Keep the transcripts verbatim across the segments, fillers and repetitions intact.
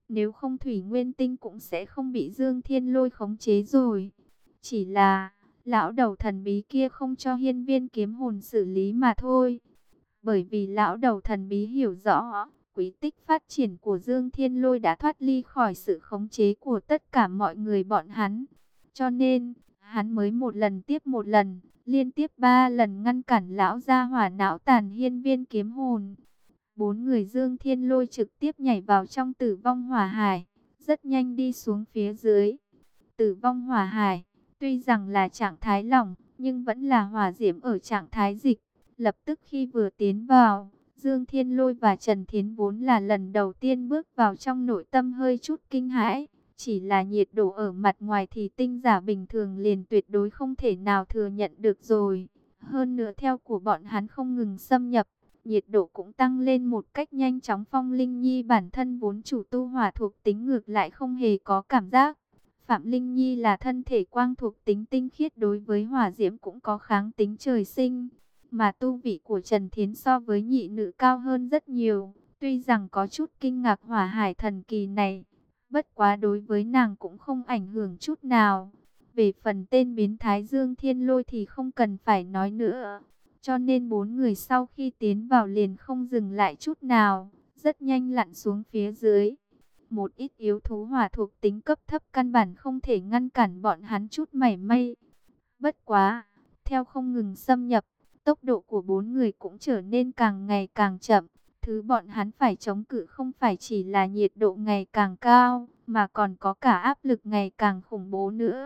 Nếu không Thủy Nguyên Tinh cũng sẽ không bị Dương Thiên Lôi khống chế rồi. Chỉ là lão đầu thần bí kia không cho hiên viên kiếm hồn xử lý mà thôi. Bởi vì lão đầu thần bí hiểu rõ, quy tích phát triển của Dương Thiên Lôi đã thoát ly khỏi sự khống chế của tất cả mọi người bọn hắn. Cho nên, hắn mới một lần tiếp một lần, liên tiếp ba lần ngăn cản lão gia hỏa não tàn hiên viên kiếm hồn. Bốn người Dương Thiên Lôi trực tiếp nhảy vào trong tử vong hỏa hải, rất nhanh đi xuống phía dưới. Tử vong hỏa hải, tuy rằng là trạng thái lỏng, nhưng vẫn là hỏa diễm ở trạng thái dịch. Lập tức khi vừa tiến vào, Dương Thiên Lôi và Trần Thiến vốn là lần đầu tiên bước vào trong nội tâm hơi chút kinh hãi. Chỉ là nhiệt độ ở mặt ngoài thì tinh giả bình thường liền tuyệt đối không thể nào thừa nhận được rồi. Hơn nữa theo của bọn hắn không ngừng xâm nhập, nhiệt độ cũng tăng lên một cách nhanh chóng. Phong Linh Nhi bản thân vốn chủ tu hỏa thuộc tính ngược lại không hề có cảm giác. Phạm Linh Nhi là thân thể quang thuộc tính tinh khiết, đối với hỏa diễm cũng có kháng tính trời sinh. Mà tu vị của Trần Thiến so với nhị nữ cao hơn rất nhiều. Tuy rằng có chút kinh ngạc hỏa hải thần kỳ này, bất quá đối với nàng cũng không ảnh hưởng chút nào. Về phần tên biến thái Dương Thiên Lôi thì không cần phải nói nữa. Cho nên bốn người sau khi tiến vào liền không dừng lại chút nào, rất nhanh lặn xuống phía dưới. Một ít yếu thú hỏa thuộc tính cấp thấp căn bản không thể ngăn cản bọn hắn chút mảy may. Bất quá, theo không ngừng xâm nhập, tốc độ của bốn người cũng trở nên càng ngày càng chậm. Thứ bọn hắn phải chống cự không phải chỉ là nhiệt độ ngày càng cao, mà còn có cả áp lực ngày càng khủng bố nữa.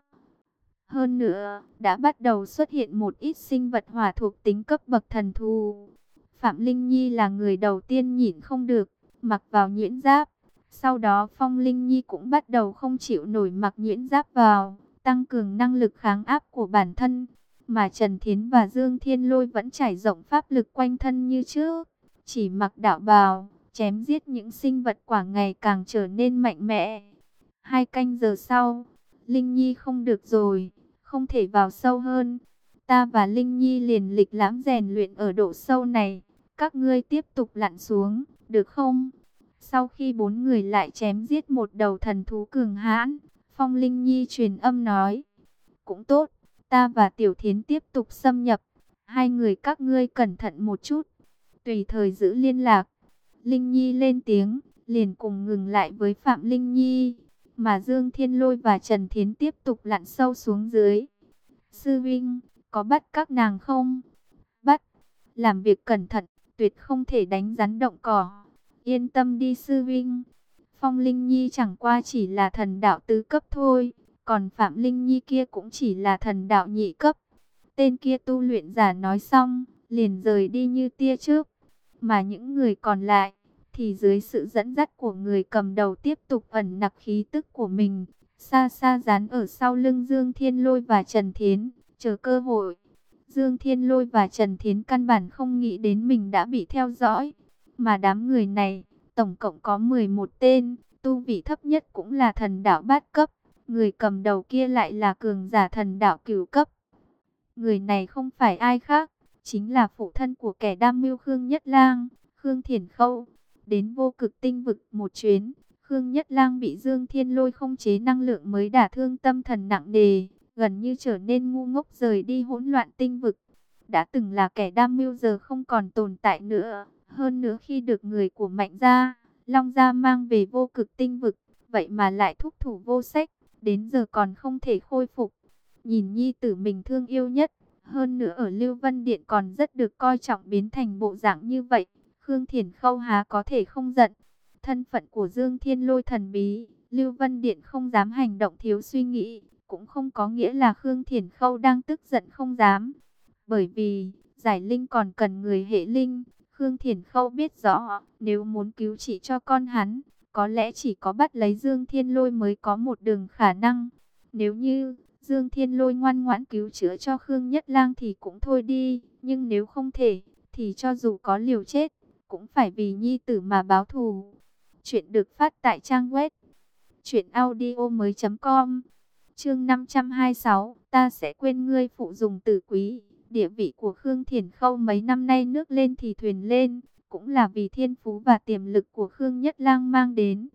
Hơn nữa, đã bắt đầu xuất hiện một ít sinh vật hỏa thuộc tính cấp bậc thần thú. Phạm Linh Nhi là người đầu tiên nhịn không được, mặc vào nhuyễn giáp. Sau đó Phong Linh Nhi cũng bắt đầu không chịu nổi mặc nhuyễn giáp vào, tăng cường năng lực kháng áp của bản thân. Mà Trần Thiến và Dương Thiên Lôi vẫn trải rộng pháp lực quanh thân như trước, chỉ mặc đạo bào, chém giết những sinh vật quả ngày càng trở nên mạnh mẽ. Hai canh giờ sau, Linh Nhi không được rồi, không thể vào sâu hơn. Ta và Linh Nhi liền lịch lãm rèn luyện ở độ sâu này, các ngươi tiếp tục lặn xuống, được không? Sau khi bốn người lại chém giết một đầu thần thú cường hãn, Phong Linh Nhi truyền âm nói, cũng tốt, ta và Tiểu Thiến tiếp tục xâm nhập, hai người các ngươi cẩn thận một chút, tùy thời giữ liên lạc. Linh Nhi lên tiếng, liền cùng ngừng lại với Phạm Linh Nhi, mà Dương Thiên Lôi và Trần Thiến tiếp tục lặn sâu xuống dưới. Sư Vinh, có bắt các nàng không? Bắt, làm việc cẩn thận, tuyệt không thể đánh rắn động cỏ. Yên tâm đi Sư Vinh. Phong Linh Nhi chẳng qua chỉ là thần đạo tứ cấp thôi, còn Phạm Linh Nhi kia cũng chỉ là thần đạo nhị cấp. Tên kia tu luyện giả nói xong, liền rời đi như tia chớp. Mà những người còn lại, thì dưới sự dẫn dắt của người cầm đầu tiếp tục ẩn nặc khí tức của mình, xa xa dán ở sau lưng Dương Thiên Lôi và Trần Thiến, chờ cơ hội. Dương Thiên Lôi và Trần Thiến căn bản không nghĩ đến mình đã bị theo dõi. Mà đám người này, tổng cộng có mười một tên, tu vị thấp nhất cũng là thần đạo bát cấp. Người cầm đầu kia lại là cường giả thần đạo cửu cấp. Người này không phải ai khác, chính là phụ thân của kẻ đam mưu Khương Nhất Lang, Khương Thiển Khâu. Đến vô cực tinh vực một chuyến, Khương Nhất Lang bị Dương Thiên Lôi không chế năng lượng mới đả thương tâm thần nặng nề, gần như trở nên ngu ngốc rời đi hỗn loạn tinh vực. Đã từng là kẻ đam mưu giờ không còn tồn tại nữa. Hơn nữa khi được người của Mạnh Gia, Long Gia mang về vô cực tinh vực, vậy mà lại thúc thủ vô sách, đến giờ còn không thể khôi phục. Nhìn nhi tử mình thương yêu nhất, hơn nữa ở Lưu Vân Điện còn rất được coi trọng biến thành bộ dạng như vậy, Khương Thiển Khâu há có thể không giận. Thân phận của Dương Thiên Lôi thần bí, Lưu Vân Điện không dám hành động thiếu suy nghĩ, cũng không có nghĩa là Khương Thiển Khâu đang tức giận không dám. Bởi vì, giải linh còn cần người hệ linh, Khương Thiển Khâu biết rõ, nếu muốn cứu trị cho con hắn, có lẽ chỉ có bắt lấy Dương Thiên Lôi mới có một đường khả năng. Nếu như Dương Thiên Lôi ngoan ngoãn cứu chữa cho Khương Nhất Lang thì cũng thôi đi, nhưng nếu không thể, thì cho dù có liều chết, cũng phải vì nhi tử mà báo thù. Chuyện được phát tại trang web truyện audio mới chấm com. Chương năm trăm hai mươi sáu, ta sẽ quên ngươi phụ dùng tử quý. Địa vị của Khương Thiển Khâu mấy năm nay nước lên thì thuyền lên, cũng là vì thiên phú và tiềm lực của Khương Nhất Lang mang đến.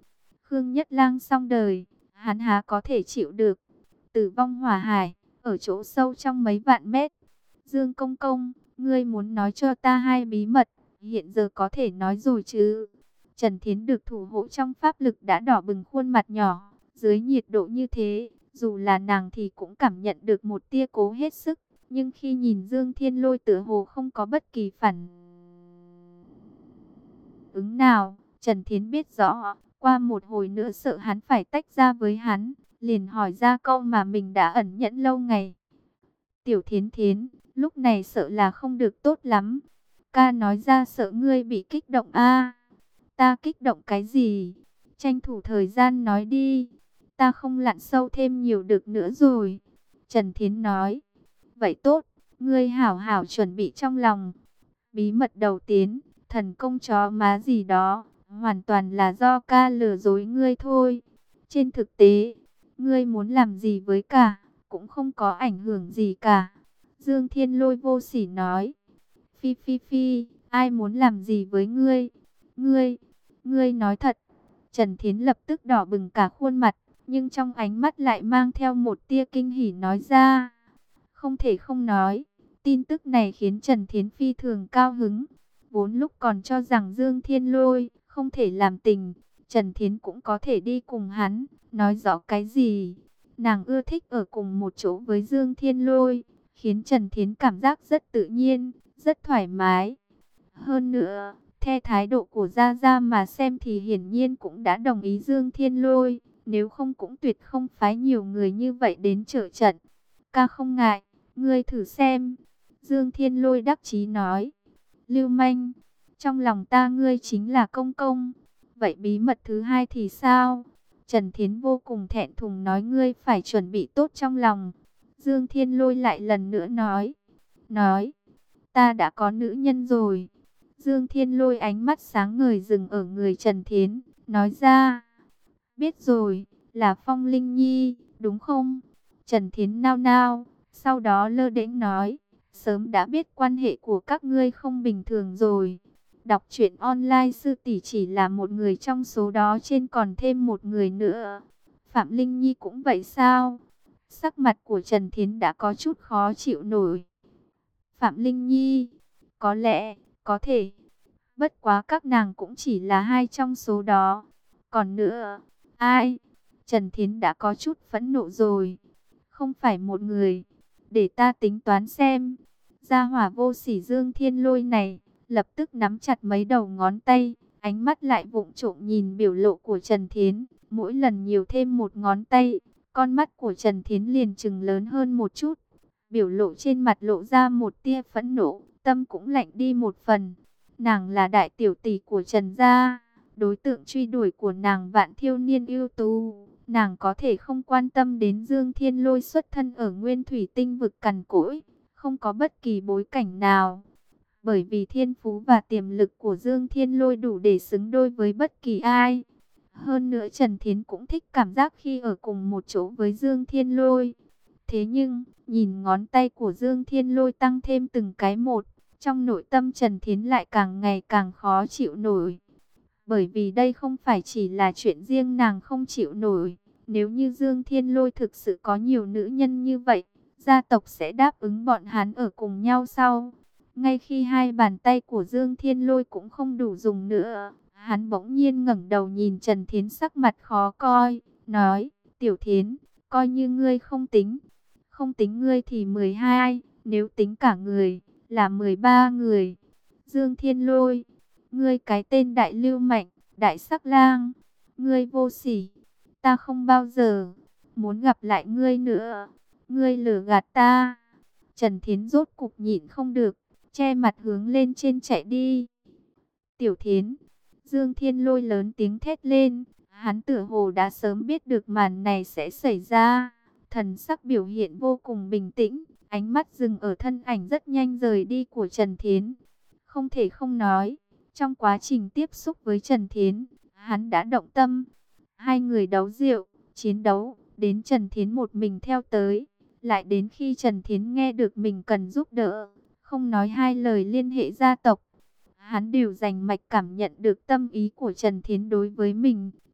Khương Nhất Lang xong đời, hắn há có thể chịu được. Tử vong hỏa hải, ở chỗ sâu trong mấy vạn mét. Dương Công Công, ngươi muốn nói cho ta hai bí mật, hiện giờ có thể nói rồi chứ? Trần Thiến được thủ hộ trong pháp lực đã đỏ bừng khuôn mặt nhỏ, dưới nhiệt độ như thế, dù là nàng thì cũng cảm nhận được một tia cố hết sức, nhưng khi nhìn Dương Thiên Lôi tựa hồ không có bất kỳ phản ứng nào, Trần Thiến biết rõ, qua một hồi nữa sợ hắn phải tách ra với hắn, liền hỏi ra câu mà mình đã ẩn nhẫn lâu ngày. Tiểu Thiến Thiến, lúc này sợ là không được tốt lắm. Ca nói ra sợ ngươi bị kích động a. Ta kích động cái gì? Tranh thủ thời gian nói đi. Ta không lặn sâu thêm nhiều được nữa rồi. Trần Thiến nói. Vậy tốt, ngươi hảo hảo chuẩn bị trong lòng. Bí mật đầu tiên, thần công chó má gì đó, hoàn toàn là do ca lừa dối ngươi thôi. Trên thực tế, ngươi muốn làm gì với cả, cũng không có ảnh hưởng gì cả. Dương Thiên Lôi vô sỉ nói. Phi phi phi, ai muốn làm gì với ngươi? Ngươi, ngươi nói thật. Trần Thiến lập tức đỏ bừng cả khuôn mặt, nhưng trong ánh mắt lại mang theo một tia kinh hỉ nói ra. Không thể không nói, tin tức này khiến Trần Thiến phi thường cao hứng. Vốn lúc còn cho rằng Dương Thiên Lôi không thể làm tình, Trần Thiến cũng có thể đi cùng hắn, nói rõ cái gì. Nàng ưa thích ở cùng một chỗ với Dương Thiên Lôi, khiến Trần Thiến cảm giác rất tự nhiên, rất thoải mái. Hơn nữa, theo thái độ của Gia Gia mà xem thì hiển nhiên cũng đã đồng ý Dương Thiên Lôi, nếu không cũng tuyệt không phái nhiều người như vậy đến trợ trận. Ca không ngại, ngươi thử xem. Dương Thiên Lôi đắc chí nói. Lưu manh, trong lòng ta ngươi chính là Công Công. Vậy bí mật thứ hai thì sao? Trần Thiến vô cùng thẹn thùng nói ngươi phải chuẩn bị tốt trong lòng. Dương Thiên Lôi lại lần nữa nói. Nói, ta đã có nữ nhân rồi. Dương Thiên Lôi ánh mắt sáng ngời dừng ở người Trần Thiến, nói ra. Biết rồi, là Phong Linh Nhi, đúng không? Trần Thiến nao nao, sau đó lơ đễnh nói. Sớm đã biết quan hệ của các ngươi không bình thường rồi. Đọc truyện online sư tỷ chỉ là một người trong số đó, trên còn thêm một người nữa. Phạm Linh Nhi cũng vậy sao? Sắc mặt của Trần Thiến đã có chút khó chịu nổi. Phạm Linh Nhi, có lẽ, có thể. Bất quá các nàng cũng chỉ là hai trong số đó. Còn nữa, ai? Trần Thiến đã có chút phẫn nộ rồi. Không phải một người. Để ta tính toán xem. Gia hỏa vô sỉ Dương Thiên Lôi này, lập tức nắm chặt mấy đầu ngón tay, ánh mắt lại vụng trộm nhìn biểu lộ của Trần Thiến. Mỗi lần nhiều thêm một ngón tay, con mắt của Trần Thiến liền trừng lớn hơn một chút. Biểu lộ trên mặt lộ ra một tia phẫn nộ, tâm cũng lạnh đi một phần. Nàng là đại tiểu tỷ của Trần gia, đối tượng truy đuổi của nàng vạn thiêu niên ưu tú. Nàng có thể không quan tâm đến Dương Thiên Lôi xuất thân ở Nguyên Thủy Tinh vực cằn cỗi, không có bất kỳ bối cảnh nào. Bởi vì thiên phú và tiềm lực của Dương Thiên Lôi đủ để xứng đôi với bất kỳ ai. Hơn nữa Trần Thiến cũng thích cảm giác khi ở cùng một chỗ với Dương Thiên Lôi. Thế nhưng, nhìn ngón tay của Dương Thiên Lôi tăng thêm từng cái một, trong nội tâm Trần Thiến lại càng ngày càng khó chịu nổi. Bởi vì đây không phải chỉ là chuyện riêng nàng không chịu nổi. Nếu như Dương Thiên Lôi thực sự có nhiều nữ nhân như vậy, gia tộc sẽ đáp ứng bọn hắn ở cùng nhau sau. Ngay khi hai bàn tay của Dương Thiên Lôi cũng không đủ dùng nữa, hắn bỗng nhiên ngẩng đầu nhìn Trần Thiến sắc mặt khó coi, nói, Tiểu Thiến, coi như ngươi không tính. Không tính ngươi thì mười hai, nếu tính cả người, là mười ba người. Dương Thiên Lôi, ngươi cái tên đại lưu mạnh, đại sắc lang, ngươi vô sỉ, ta không bao giờ muốn gặp lại ngươi nữa, ngươi lừa gạt ta. Trần Thiến rốt cục nhịn không được, che mặt hướng lên trên chạy đi. Tiểu Thiến, Dương Thiên Lôi lớn tiếng thét lên, hắn tựa hồ đã sớm biết được màn này sẽ xảy ra. Thần sắc biểu hiện vô cùng bình tĩnh, ánh mắt dừng ở thân ảnh rất nhanh rời đi của Trần Thiến. Không thể không nói, trong quá trình tiếp xúc với Trần Thiến, hắn đã động tâm. Hai người đấu rượu, chiến đấu, đến Trần Thiến một mình theo tới. Lại đến khi Trần Thiến nghe được mình cần giúp đỡ, không nói hai lời liên hệ gia tộc. Hắn đều dành mạch cảm nhận được tâm ý của Trần Thiến đối với mình,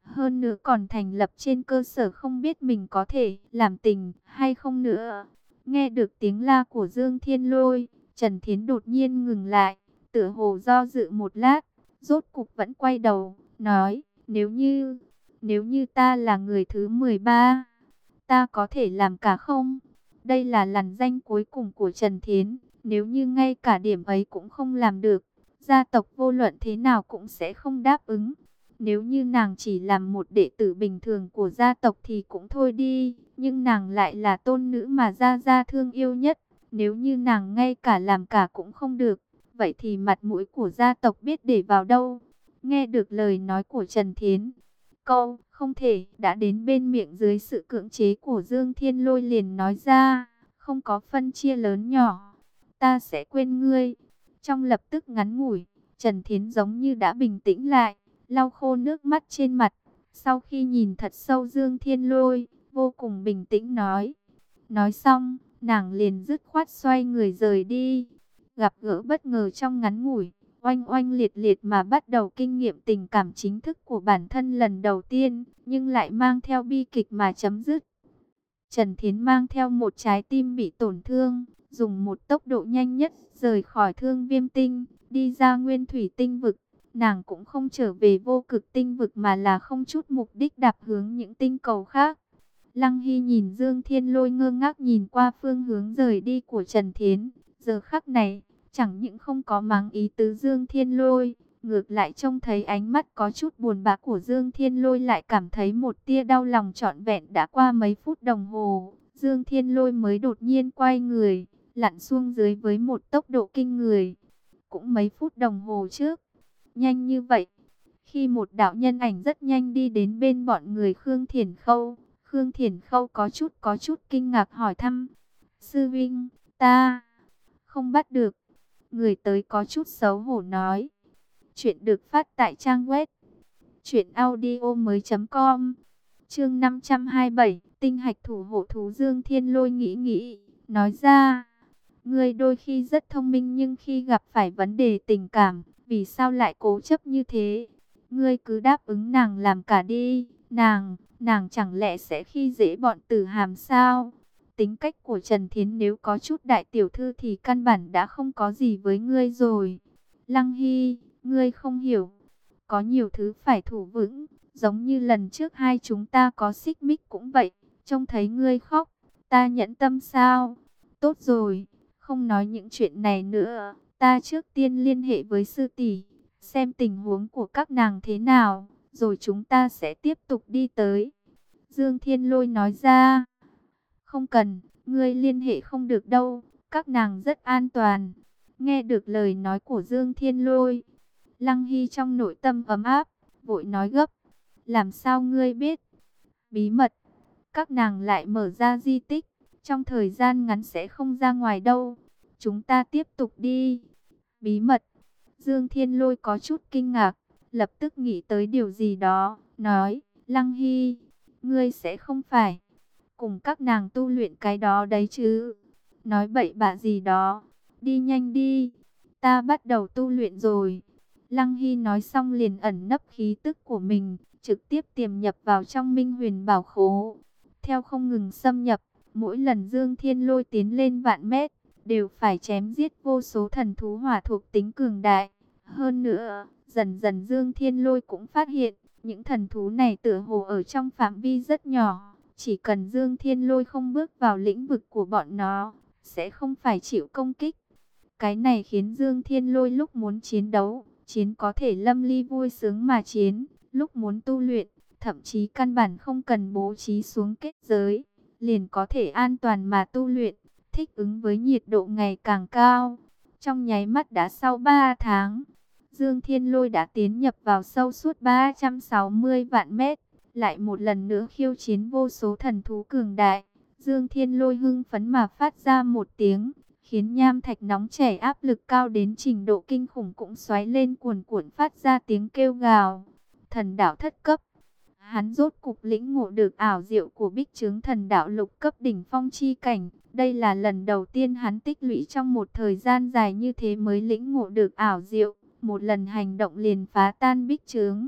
hơn nữa còn thành lập trên cơ sở không biết mình có thể làm tình hay không nữa. Nghe được tiếng la của Dương Thiên Lôi, Trần Thiến đột nhiên ngừng lại, tựa hồ do dự một lát, rốt cục vẫn quay đầu, nói, nếu như, nếu như ta là người thứ mười ba, ta có thể làm cả không? Đây là lằn danh cuối cùng của Trần Thiến, nếu như ngay cả điểm ấy cũng không làm được, gia tộc vô luận thế nào cũng sẽ không đáp ứng. Nếu như nàng chỉ làm một đệ tử bình thường của gia tộc thì cũng thôi đi, nhưng nàng lại là tôn nữ mà gia gia thương yêu nhất. Nếu như nàng ngay cả làm cả cũng không được, vậy thì mặt mũi của gia tộc biết để vào đâu? Nghe được lời nói của Trần Thiến, câu không thể đã đến bên miệng dưới sự cưỡng chế của Dương Thiên Lôi liền nói ra, không có phân chia lớn nhỏ, ta sẽ quên ngươi. Trong lập tức ngắn ngủi, Trần Thiến giống như đã bình tĩnh lại, lau khô nước mắt trên mặt. Sau khi nhìn thật sâu Dương Thiên Lôi, vô cùng bình tĩnh nói. Nói xong, nàng liền dứt khoát xoay người rời đi. Gặp gỡ bất ngờ trong ngắn ngủi, oanh oanh liệt liệt mà bắt đầu kinh nghiệm tình cảm chính thức của bản thân lần đầu tiên, nhưng lại mang theo bi kịch mà chấm dứt. Trần Thiến mang theo một trái tim bị tổn thương, dùng một tốc độ nhanh nhất rời khỏi Thương Viêm Tinh, đi ra Nguyên Thủy Tinh vực. Nàng cũng không trở về Vô Cực Tinh vực mà là không chút mục đích đạp hướng những tinh cầu khác. Lăng Hy nhìn Dương Thiên Lôi ngơ ngác nhìn qua phương hướng rời đi của Trần Thiến. Giờ khắc này, chẳng những không có mắng ý tứ Dương Thiên Lôi, ngược lại trông thấy ánh mắt có chút buồn bã của Dương Thiên Lôi lại cảm thấy một tia đau lòng trọn vẹn. Đã qua mấy phút đồng hồ, Dương Thiên Lôi mới đột nhiên quay người, lặn xuống dưới với một tốc độ kinh người. Cũng mấy phút đồng hồ trước, nhanh như vậy. Khi một đạo nhân ảnh rất nhanh đi đến bên bọn người Khương Thiển Khâu, Khương Thiển Khâu có chút có chút kinh ngạc hỏi thăm, sư vinh, ta không bắt được. Người tới có chút xấu hổ nói. Chuyện được phát tại trang web truyện audio mới com. Chương năm trăm hai mươi bảy, tinh hạch thủ hộ thú. Dương Thiên Lôi nghĩ nghĩ, nói ra, ngươi đôi khi rất thông minh nhưng khi gặp phải vấn đề tình cảm, vì sao lại cố chấp như thế? Ngươi cứ đáp ứng nàng làm cả đi, nàng, nàng chẳng lẽ sẽ khi dễ bọn Tử Hàm sao? Tính cách của Trần Thiến nếu có chút đại tiểu thư thì căn bản đã không có gì với ngươi rồi. Lăng Hy, ngươi không hiểu, có nhiều thứ phải thủ vững, giống như lần trước hai chúng ta có xích mích cũng vậy, trông thấy ngươi khóc, ta nhẫn tâm sao? Tốt rồi, không nói những chuyện này nữa, ta trước tiên liên hệ với sư tỷ, xem tình huống của các nàng thế nào, rồi chúng ta sẽ tiếp tục đi tới. Dương Thiên Lôi nói ra, không cần, ngươi liên hệ không được đâu, các nàng rất an toàn. Nghe được lời nói của Dương Thiên Lôi, Lăng Hy trong nội tâm ấm áp, vội nói gấp, làm sao ngươi biết? Bí mật, các nàng lại mở ra di tích, trong thời gian ngắn sẽ không ra ngoài đâu, chúng ta tiếp tục đi. Bí mật, Dương Thiên Lôi có chút kinh ngạc, lập tức nghĩ tới điều gì đó, nói, Lăng Hy, ngươi sẽ không phải cùng các nàng tu luyện cái đó đấy chứ? Nói bậy bạ gì đó, đi nhanh đi, ta bắt đầu tu luyện rồi. Lăng Hy nói xong liền ẩn nấp khí tức của mình, trực tiếp tiềm nhập vào trong Minh Huyền Bảo Khố. Theo không ngừng xâm nhập, mỗi lần Dương Thiên Lôi tiến lên vạn mét, đều phải chém giết vô số thần thú hỏa thuộc tính cường đại. Hơn nữa, dần dần Dương Thiên Lôi cũng phát hiện, những thần thú này tựa hồ ở trong phạm vi rất nhỏ. Chỉ cần Dương Thiên Lôi không bước vào lĩnh vực của bọn nó, sẽ không phải chịu công kích. Cái này khiến Dương Thiên Lôi lúc muốn chiến đấu, chiến có thể lâm ly vui sướng mà chiến, lúc muốn tu luyện, thậm chí căn bản không cần bố trí xuống kết giới, liền có thể an toàn mà tu luyện, thích ứng với nhiệt độ ngày càng cao. Trong nháy mắt đã sau ba tháng, Dương Thiên Lôi đã tiến nhập vào sâu suốt ba trăm sáu mươi vạn mét, lại một lần nữa khiêu chiến vô số thần thú cường đại. Dương Thiên Lôi hưng phấn mà phát ra một tiếng, khiến nham thạch nóng chảy áp lực cao đến trình độ kinh khủng cũng xoáy lên cuồn cuộn phát ra tiếng kêu gào. Thần đạo thất cấp, hắn rốt cục lĩnh ngộ được ảo diệu của bích trướng thần đạo lục cấp đỉnh phong chi cảnh. Đây là lần đầu tiên hắn tích lũy trong một thời gian dài như thế mới lĩnh ngộ được ảo diệu. Một lần hành động liền phá tan bích trướng.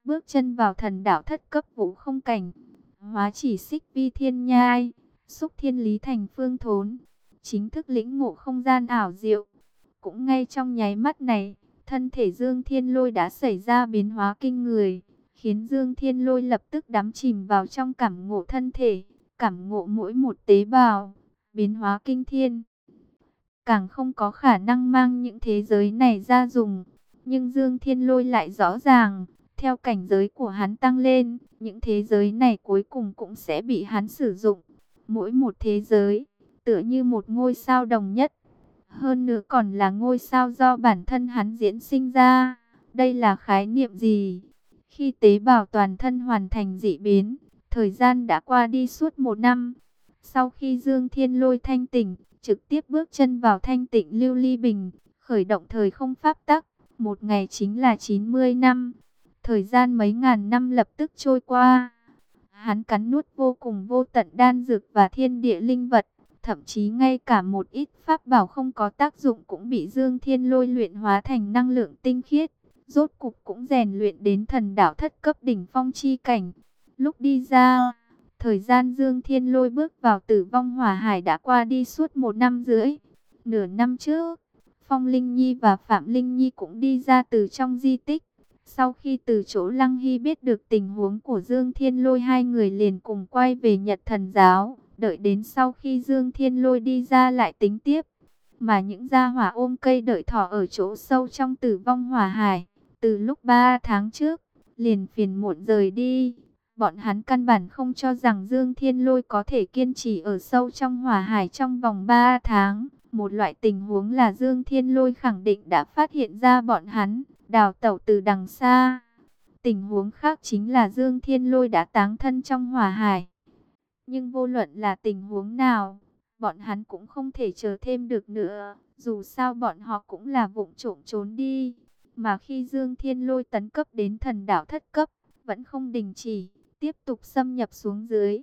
bước chân vào thần đạo thất cấp vũ không cảnh, hóa chỉ xích vi thiên nhai, xúc thiên lý thành phương thốn, chính thức lĩnh ngộ không gian ảo diệu. Cũng ngay trong nháy mắt này, thân thể Dương Thiên Lôi đã xảy ra biến hóa kinh người, khiến Dương Thiên Lôi lập tức đắm chìm vào trong cảm ngộ thân thể, cảm ngộ mỗi một tế bào, biến hóa kinh thiên. Càng không có khả năng mang những thế giới này ra dùng, nhưng Dương Thiên Lôi lại rõ ràng, theo cảnh giới của hắn tăng lên, những thế giới này cuối cùng cũng sẽ bị hắn sử dụng. Mỗi một thế giới, tựa như một ngôi sao đồng nhất. Hơn nữa còn là ngôi sao do bản thân hắn diễn sinh ra. Đây là khái niệm gì? Khi tế bào toàn thân hoàn thành dị biến, thời gian đã qua đi suốt một năm. Sau khi Dương Thiên Lôi thanh tỉnh, trực tiếp bước chân vào thanh tịnh lưu ly bình, khởi động thời không pháp tắc. Một ngày chính là chín mươi năm. Thời gian mấy ngàn năm lập tức trôi qua. Hắn cắn nuốt vô cùng vô tận đan dược và thiên địa linh vật. Thậm chí ngay cả một ít pháp bảo không có tác dụng cũng bị Dương Thiên Lôi luyện hóa thành năng lượng tinh khiết. Rốt cục cũng rèn luyện đến thần đạo thất cấp đỉnh phong chi cảnh. Lúc đi ra, thời gian Dương Thiên Lôi bước vào Tử Vong Hỏa Hải đã qua đi suốt một năm rưỡi. Nửa năm trước, Phong Linh Nhi và Phạm Linh Nhi cũng đi ra từ trong di tích. Sau khi từ chỗ Lăng Hy biết được tình huống của Dương Thiên Lôi, hai người liền cùng quay về Nhật Thần Giáo. Đợi đến sau khi Dương Thiên Lôi đi ra lại tính tiếp. Mà những gia hỏa ôm cây đợi thỏ ở chỗ sâu trong Tử Vong Hỏa Hải, từ lúc ba tháng trước, liền phiền muộn rời đi. Bọn hắn căn bản không cho rằng Dương Thiên Lôi có thể kiên trì ở sâu trong Hỏa Hải trong vòng ba tháng. Một loại tình huống là Dương Thiên Lôi khẳng định đã phát hiện ra bọn hắn, đào tẩu từ đằng xa. Tình huống khác chính là Dương Thiên Lôi đã táng thân trong Hỏa Hải. Nhưng vô luận là tình huống nào, bọn hắn cũng không thể chờ thêm được nữa. Dù sao bọn họ cũng là vụng trộm trốn đi. Mà khi Dương Thiên Lôi tấn cấp đến thần đạo thất cấp, vẫn không đình chỉ, tiếp tục xâm nhập xuống dưới.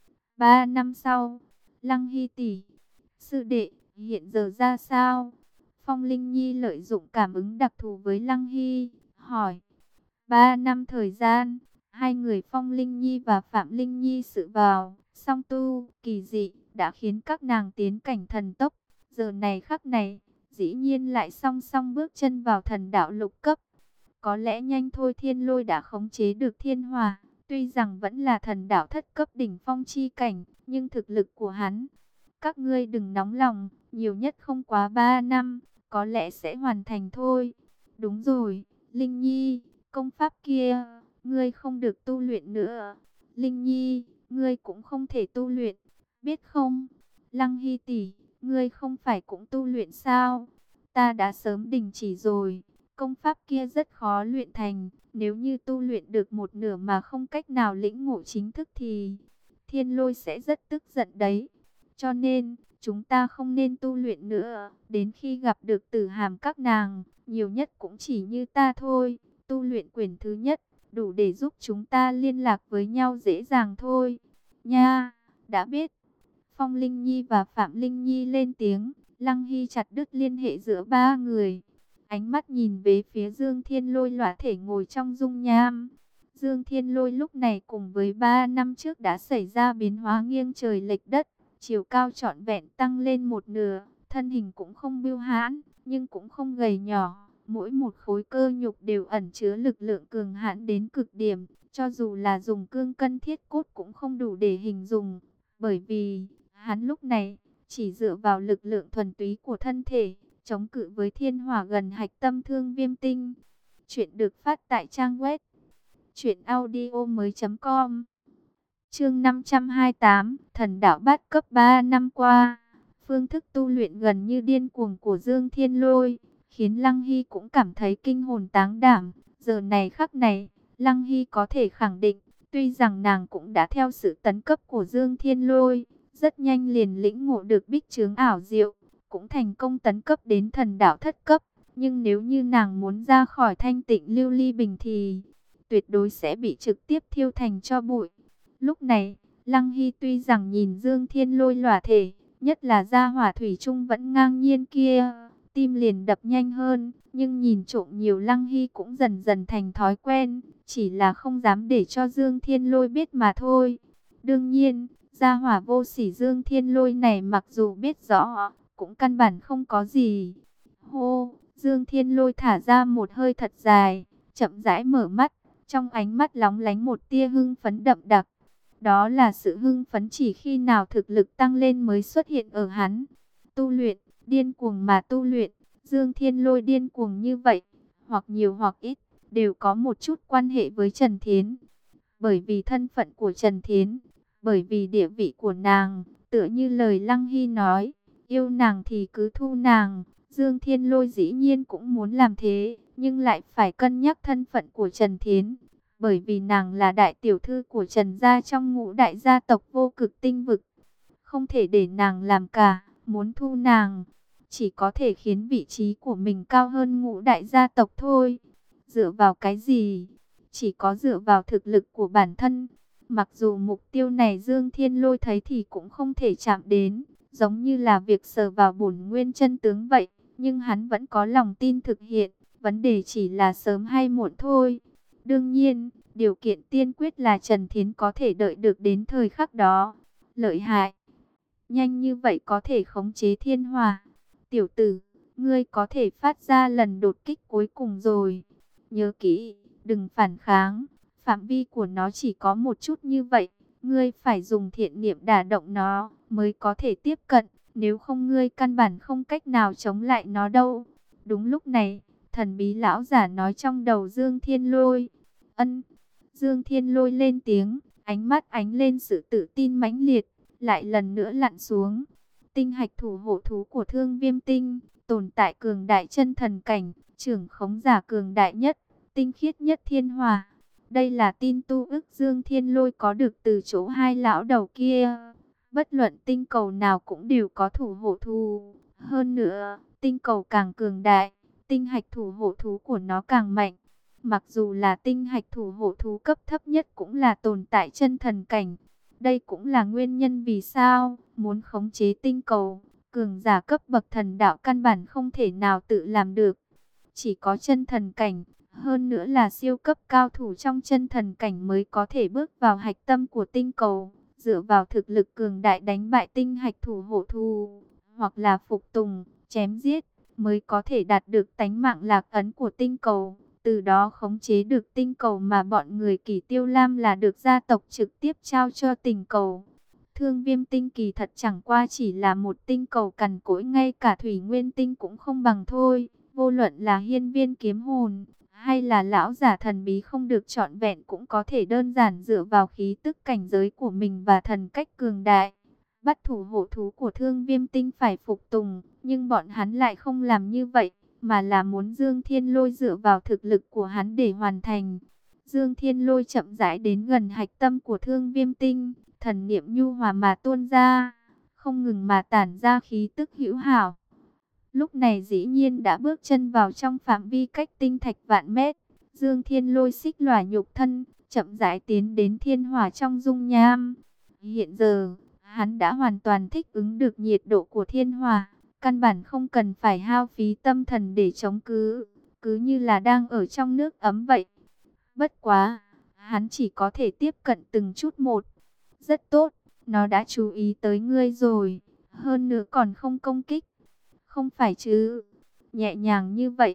Ba năm sau, Lăng Hy tỷ, sư đệ, hiện giờ ra sao? Phong Linh Nhi lợi dụng cảm ứng đặc thù với Lăng Hy, hỏi. Ba năm thời gian, hai người Phong Linh Nhi và Phạm Linh Nhi sự vào, song tu, kỳ dị, đã khiến các nàng tiến cảnh thần tốc. Giờ này khắc này, dĩ nhiên lại song song bước chân vào thần đạo lục cấp. Có lẽ nhanh thôi Thiên Lôi đã khống chế được thiên hỏa. Tuy rằng vẫn là thần đạo thất cấp đỉnh phong chi cảnh, nhưng thực lực của hắn, các ngươi đừng nóng lòng, nhiều nhất không quá ba năm, có lẽ sẽ hoàn thành thôi. Đúng rồi, Linh Nhi, công pháp kia, ngươi không được tu luyện nữa. Linh Nhi, ngươi cũng không thể tu luyện, biết không? Lăng Hy tỷ, ngươi không phải cũng tu luyện sao? Ta đã sớm đình chỉ rồi, công pháp kia rất khó luyện thành. Nếu như tu luyện được một nửa mà không cách nào lĩnh ngộ chính thức thì Thiên Lôi sẽ rất tức giận đấy. Cho nên, chúng ta không nên tu luyện nữa. Đến khi gặp được Tử Hàm các nàng, nhiều nhất cũng chỉ như ta thôi. Tu luyện quyển thứ nhất, đủ để giúp chúng ta liên lạc với nhau dễ dàng thôi. Nha, đã biết. Phong Linh Nhi và Phạm Linh Nhi lên tiếng. Lăng Hy chặt đứt liên hệ giữa ba người. Ánh mắt nhìn về phía Dương Thiên Lôi lõa thể ngồi trong dung nham. Dương Thiên Lôi lúc này cùng với ba năm trước đã xảy ra biến hóa nghiêng trời lệch đất. Chiều cao trọn vẹn tăng lên một nửa. Thân hình cũng không bưu hãn, nhưng cũng không gầy nhỏ. Mỗi một khối cơ nhục đều ẩn chứa lực lượng cường hãn đến cực điểm. Cho dù là dùng cương cân thiết cốt cũng không đủ để hình dung. Bởi vì, hắn lúc này, chỉ dựa vào lực lượng thuần túy của thân thể, chống cự với thiên hỏa gần hạch tâm thương viêm tinh. Chuyện được phát tại trang web truyện audio mới chấm com. Chương năm trăm hai mươi tám, thần đạo bát cấp. Ba năm qua, phương thức tu luyện gần như điên cuồng của Dương Thiên Lôi khiến Lăng Hy cũng cảm thấy kinh hồn táng đảm. Giờ này khắc này, Lăng Hy có thể khẳng định, tuy rằng nàng cũng đã theo sự tấn cấp của Dương Thiên Lôi, rất nhanh liền lĩnh ngộ được bích chướng ảo diệu, cũng thành công tấn cấp đến thần đạo thất cấp. Nhưng nếu như nàng muốn ra khỏi thanh tịnh lưu ly bình thì tuyệt đối sẽ bị trực tiếp thiêu thành tro bụi. Lúc này, Lăng Hy tuy rằng nhìn Dương Thiên Lôi lõa thể, nhất là gia hỏa thủy chung vẫn ngang nhiên kia, tim liền đập nhanh hơn, nhưng nhìn trộm nhiều Lăng Hy cũng dần dần thành thói quen, chỉ là không dám để cho Dương Thiên Lôi biết mà thôi. Đương nhiên, gia hỏa vô sỉ Dương Thiên Lôi này mặc dù biết rõ, cũng căn bản không có gì. Hô, Dương Thiên Lôi thả ra một hơi thật dài, chậm rãi mở mắt, trong ánh mắt lóng lánh một tia hưng phấn đậm đặc. Đó là sự hưng phấn chỉ khi nào thực lực tăng lên mới xuất hiện ở hắn. Tu luyện, điên cuồng mà tu luyện, Dương Thiên Lôi điên cuồng như vậy, hoặc nhiều hoặc ít, đều có một chút quan hệ với Trần Thiến. Bởi vì thân phận của Trần Thiến, bởi vì địa vị của nàng, tựa như lời Lăng Hy nói, yêu nàng thì cứ thu nàng. Dương Thiên Lôi dĩ nhiên cũng muốn làm thế, nhưng lại phải cân nhắc thân phận của Trần Thiến. Bởi vì nàng là đại tiểu thư của Trần gia trong ngũ đại gia tộc vô cực tinh vực. Không thể để nàng làm cả, muốn thu nàng, chỉ có thể khiến vị trí của mình cao hơn ngũ đại gia tộc thôi. Dựa vào cái gì? Chỉ có dựa vào thực lực của bản thân. Mặc dù mục tiêu này Dương Thiên Lôi thấy thì cũng không thể chạm đến, giống như là việc sờ vào bổn nguyên chân tướng vậy. Nhưng hắn vẫn có lòng tin thực hiện, vấn đề chỉ là sớm hay muộn thôi. Đương nhiên, điều kiện tiên quyết là Trần Thiến có thể đợi được đến thời khắc đó. Lợi hại. Nhanh như vậy có thể khống chế thiên hỏa. Tiểu tử, ngươi có thể phát ra lần đột kích cuối cùng rồi. Nhớ kỹ, đừng phản kháng. Phạm vi của nó chỉ có một chút như vậy. Ngươi phải dùng thiện niệm đả động nó mới có thể tiếp cận. Nếu không ngươi căn bản không cách nào chống lại nó đâu. Đúng lúc này, thần bí lão giả nói trong đầu Dương Thiên Lôi. Ân. Dương Thiên Lôi lên tiếng, ánh mắt ánh lên sự tự tin mãnh liệt, lại lần nữa lặn xuống. Tinh hạch thủ hộ thú của Thương Viêm Tinh, tồn tại cường đại chân thần cảnh, trưởng khống giả cường đại nhất, tinh khiết nhất thiên hòa. Đây là tin tu ức Dương Thiên Lôi có được từ chỗ hai lão đầu kia. Bất luận tinh cầu nào cũng đều có thủ hộ thú. Hơn nữa, tinh cầu càng cường đại, tinh hạch thủ hộ thú của nó càng mạnh. Mặc dù là tinh hạch thủ hộ thú cấp thấp nhất cũng là tồn tại chân thần cảnh. Đây cũng là nguyên nhân vì sao muốn khống chế tinh cầu, cường giả cấp bậc thần đạo căn bản không thể nào tự làm được. Chỉ có chân thần cảnh, hơn nữa là siêu cấp cao thủ trong chân thần cảnh mới có thể bước vào hạch tâm của tinh cầu, dựa vào thực lực cường đại đánh bại tinh hạch thủ hộ thú, hoặc là phục tùng, chém giết, mới có thể đạt được tánh mạng lạc ấn của tinh cầu. Từ đó khống chế được tinh cầu mà bọn người Kỳ Tiêu Lam là được gia tộc trực tiếp trao cho tình cầu. Thương Viêm Tinh kỳ thật chẳng qua chỉ là một tinh cầu cằn cỗi, ngay cả Thủy Nguyên Tinh cũng không bằng thôi. Vô luận là Hiên Viên Kiếm Hồn hay là lão giả thần bí không được trọn vẹn cũng có thể đơn giản dựa vào khí tức cảnh giới của mình và thần cách cường đại bắt thủ hộ thú của Thương Viêm Tinh phải phục tùng, nhưng bọn hắn lại không làm như vậy, mà là muốn Dương Thiên Lôi dựa vào thực lực của hắn để hoàn thành. Dương Thiên Lôi chậm rãi đến gần hạch tâm của Thương Viêm Tinh, thần niệm nhu hòa mà tuôn ra, không ngừng mà tản ra khí tức hữu hảo. Lúc này dĩ nhiên đã bước chân vào trong phạm vi cách tinh thạch vạn mét. Dương Thiên Lôi xích lòa nhục thân, chậm rãi tiến đến thiên hỏa trong dung nham. Hiện giờ, hắn đã hoàn toàn thích ứng được nhiệt độ của thiên hỏa, căn bản không cần phải hao phí tâm thần để chống cự, cứ như là đang ở trong nước ấm vậy. Bất quá, hắn chỉ có thể tiếp cận từng chút một. Rất tốt, nó đã chú ý tới ngươi rồi, hơn nữa còn không công kích. Không phải chứ, nhẹ nhàng như vậy.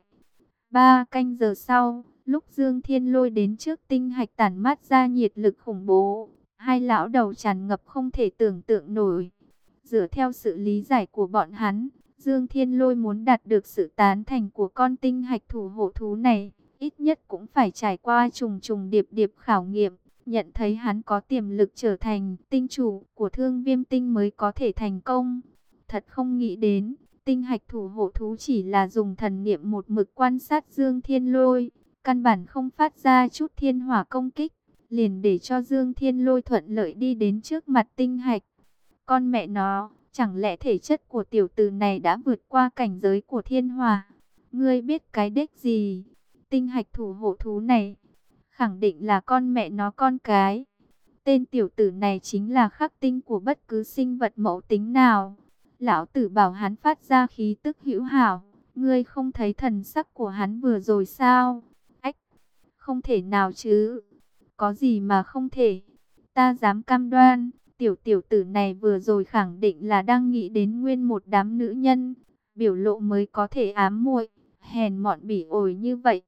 Ba canh giờ sau, lúc Dương Thiên Lôi đến trước tinh hạch tản mát ra nhiệt lực khủng bố, hai lão đầu tràn ngập không thể tưởng tượng nổi. Dựa theo sự lý giải của bọn hắn, Dương Thiên Lôi muốn đạt được sự tán thành của con tinh hạch thủ hộ thú này, ít nhất cũng phải trải qua trùng trùng điệp điệp khảo nghiệm, nhận thấy hắn có tiềm lực trở thành tinh chủ của Thương Viêm Tinh mới có thể thành công. Thật không nghĩ đến, tinh hạch thủ hộ thú chỉ là dùng thần niệm một mực quan sát Dương Thiên Lôi, căn bản không phát ra chút thiên hỏa công kích, liền để cho Dương Thiên Lôi thuận lợi đi đến trước mặt tinh hạch. Con mẹ nó, chẳng lẽ thể chất của tiểu tử này đã vượt qua cảnh giới của thiên hỏa? Ngươi biết cái đếch gì? Tinh hạch thủ hộ thú này, khẳng định là con mẹ nó con cái. Tên tiểu tử này chính là khắc tinh của bất cứ sinh vật mẫu tính nào. Lão tử bảo hắn phát ra khí tức hữu hảo, Ngươi không thấy thần sắc của hắn vừa rồi sao? Ách, không thể nào chứ. Có gì mà không thể? Ta dám cam đoan, tiểu tiểu tử này vừa rồi khẳng định là đang nghĩ đến nguyên một đám nữ nhân. Biểu lộ mới có thể ám muội, hèn mọn bỉ ổi như vậy.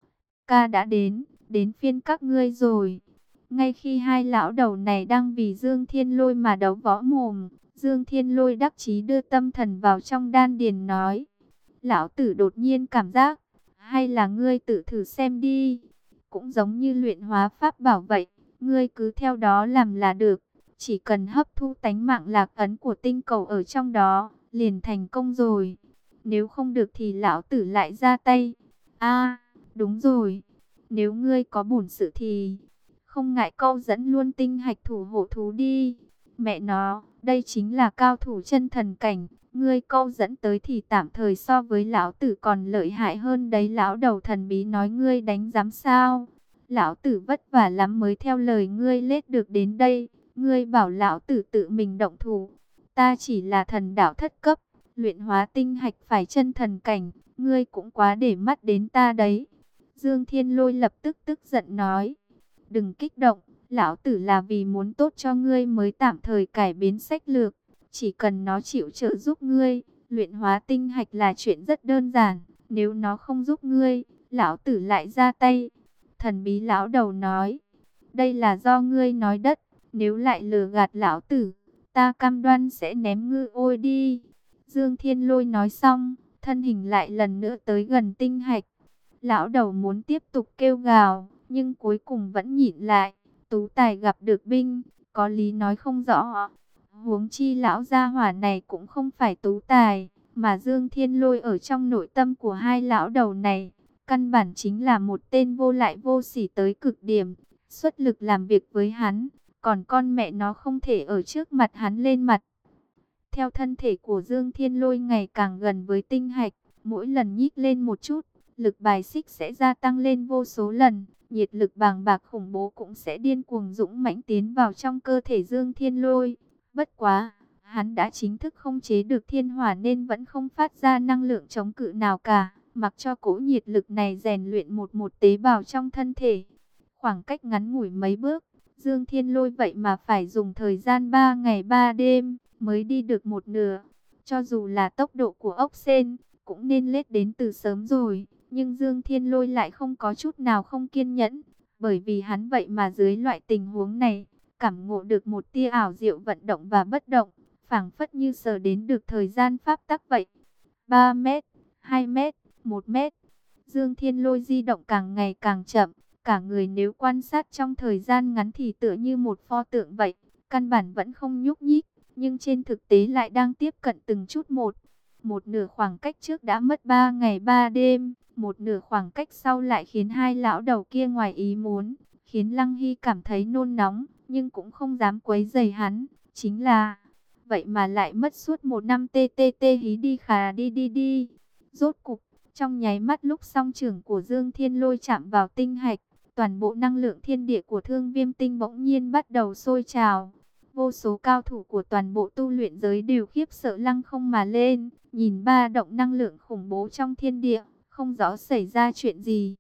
Ca đã đến, đến phiên các ngươi rồi. Ngay khi hai lão đầu này đang vì Dương Thiên Lôi mà đấu võ mồm, Dương Thiên Lôi đắc chí đưa tâm thần vào trong đan điền nói. Lão tử đột nhiên cảm giác, hay là ngươi tự thử xem đi. Cũng giống như luyện hóa pháp bảo vậy, ngươi cứ theo đó làm là được. Chỉ cần hấp thu tánh mạng lạc ấn của tinh cầu ở trong đó, liền thành công rồi. Nếu không được thì lão tử lại ra tay. A, đúng rồi. Nếu ngươi có bổn sự thì không ngại câu dẫn luôn tinh hạch thủ hộ thú đi. Mẹ nó, đây chính là cao thủ chân thần cảnh. Ngươi câu dẫn tới thì tạm thời so với lão tử còn lợi hại hơn đấy. Lão đầu thần bí nói ngươi đánh giám sao? Lão tử vất vả lắm mới theo lời ngươi lết được đến đây. Ngươi bảo lão tử tự mình động thủ. Ta chỉ là thần đạo thất cấp, luyện hóa tinh hạch phải chân thần cảnh. Ngươi cũng quá để mắt đến ta đấy. Dương Thiên Lôi lập tức tức giận nói. Đừng kích động, lão tử là vì muốn tốt cho ngươi mới tạm thời cải biến sách lược. Chỉ cần nó chịu trợ giúp ngươi, luyện hóa tinh hạch là chuyện rất đơn giản. Nếu nó không giúp ngươi, lão tử lại ra tay. Thần bí lão đầu nói, đây là do ngươi nói đất. Nếu lại lừa gạt lão tử, ta cam đoan sẽ ném ngư ôi đi. Dương Thiên Lôi nói xong, thân hình lại lần nữa tới gần tinh hạch. Lão đầu muốn tiếp tục kêu gào, nhưng cuối cùng vẫn nhịn lại. Tú tài gặp được binh, có lý nói không rõ. Huống chi lão gia hỏa này cũng không phải tú tài, mà Dương Thiên Lôi ở trong nội tâm của hai lão đầu này, căn bản chính là một tên vô lại vô sỉ tới cực điểm, xuất lực làm việc với hắn, còn con mẹ nó không thể ở trước mặt hắn lên mặt. Theo thân thể của Dương Thiên Lôi ngày càng gần với tinh hạch, mỗi lần nhích lên một chút, lực bài xích sẽ gia tăng lên vô số lần, nhiệt lực bàng bạc khủng bố cũng sẽ điên cuồng dũng mãnh tiến vào trong cơ thể Dương Thiên Lôi. Bất quá, hắn đã chính thức không chế được thiên hỏa nên vẫn không phát ra năng lượng chống cự nào cả, mặc cho cỗ nhiệt lực này rèn luyện một một tế bào trong thân thể. Khoảng cách ngắn ngủi mấy bước, Dương Thiên Lôi vậy mà phải dùng thời gian ba ngày ba đêm mới đi được một nửa. Cho dù là tốc độ của ốc sên, cũng nên lết đến từ sớm rồi, nhưng Dương Thiên Lôi lại không có chút nào không kiên nhẫn, bởi vì hắn vậy mà dưới loại tình huống này, cảm ngộ được một tia ảo diệu vận động và bất động, phảng phất như sờ đến được thời gian pháp tắc vậy. ba mét, hai mét, một mét, Dương Thiên Lôi di động càng ngày càng chậm, cả người nếu quan sát trong thời gian ngắn thì tựa như một pho tượng vậy, căn bản vẫn không nhúc nhích, nhưng trên thực tế lại đang tiếp cận từng chút một. Một nửa khoảng cách trước đã mất ba ngày ba đêm, một nửa khoảng cách sau lại khiến hai lão đầu kia ngoài ý muốn, khiến Lăng Hy cảm thấy nôn nóng, nhưng cũng không dám quấy rầy hắn, chính là vậy mà lại mất suốt một năm tê tê tê hí đi khà đi đi đi. Rốt cục, trong nháy mắt lúc song trưởng của Dương Thiên Lôi chạm vào tinh hạch, toàn bộ năng lượng thiên địa của Thương Viêm Tinh bỗng nhiên bắt đầu sôi trào. Vô số cao thủ của toàn bộ tu luyện giới đều khiếp sợ lăng không mà lên, nhìn ba động năng lượng khủng bố trong thiên địa, không rõ xảy ra chuyện gì.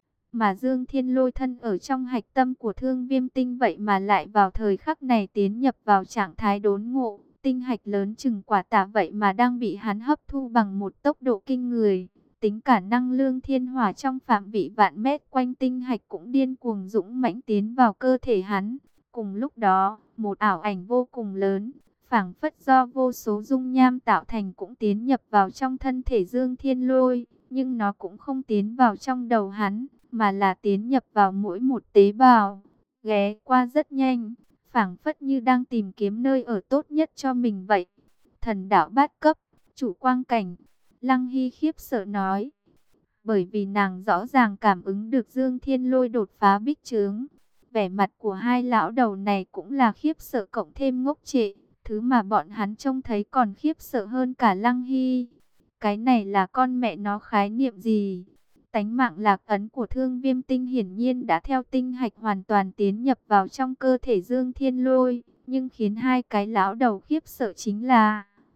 Mà Dương Thiên Lôi thân ở trong hạch tâm của Thương Viêm Tinh vậy mà lại vào thời khắc này tiến nhập vào trạng thái đốn ngộ, tinh hạch lớn chừng quả tạ vậy mà đang bị hắn hấp thu bằng một tốc độ kinh người. Tính cả năng lượng thiên hỏa trong phạm vị vạn mét quanh tinh hạch cũng điên cuồng dũng mãnh tiến vào cơ thể hắn. Cùng lúc đó, một ảo ảnh vô cùng lớn, phảng phất do vô số dung nham tạo thành cũng tiến nhập vào trong thân thể Dương Thiên Lôi, nhưng nó cũng không tiến vào trong đầu hắn, mà là tiến nhập vào mỗi một tế bào, ghé qua rất nhanh, phảng phất như đang tìm kiếm nơi ở tốt nhất cho mình vậy. Thần đạo bát cấp, chủ quang cảnh, Lăng Hy khiếp sợ nói, bởi vì nàng rõ ràng cảm ứng được Dương Thiên Lôi đột phá bích chướng. Vẻ mặt của hai lão đầu này cũng là khiếp sợ cộng thêm ngốc trệ, thứ mà bọn hắn trông thấy còn khiếp sợ hơn cả Lăng Hy. Cái này là con mẹ nó khái niệm gì? Tánh mạng lạc ấn của Thương Viêm Tinh hiển nhiên đã theo tinh hạch hoàn toàn tiến nhập vào trong cơ thể Dương Thiên Lôi, nhưng khiến hai cái lão đầu khiếp sợ chính là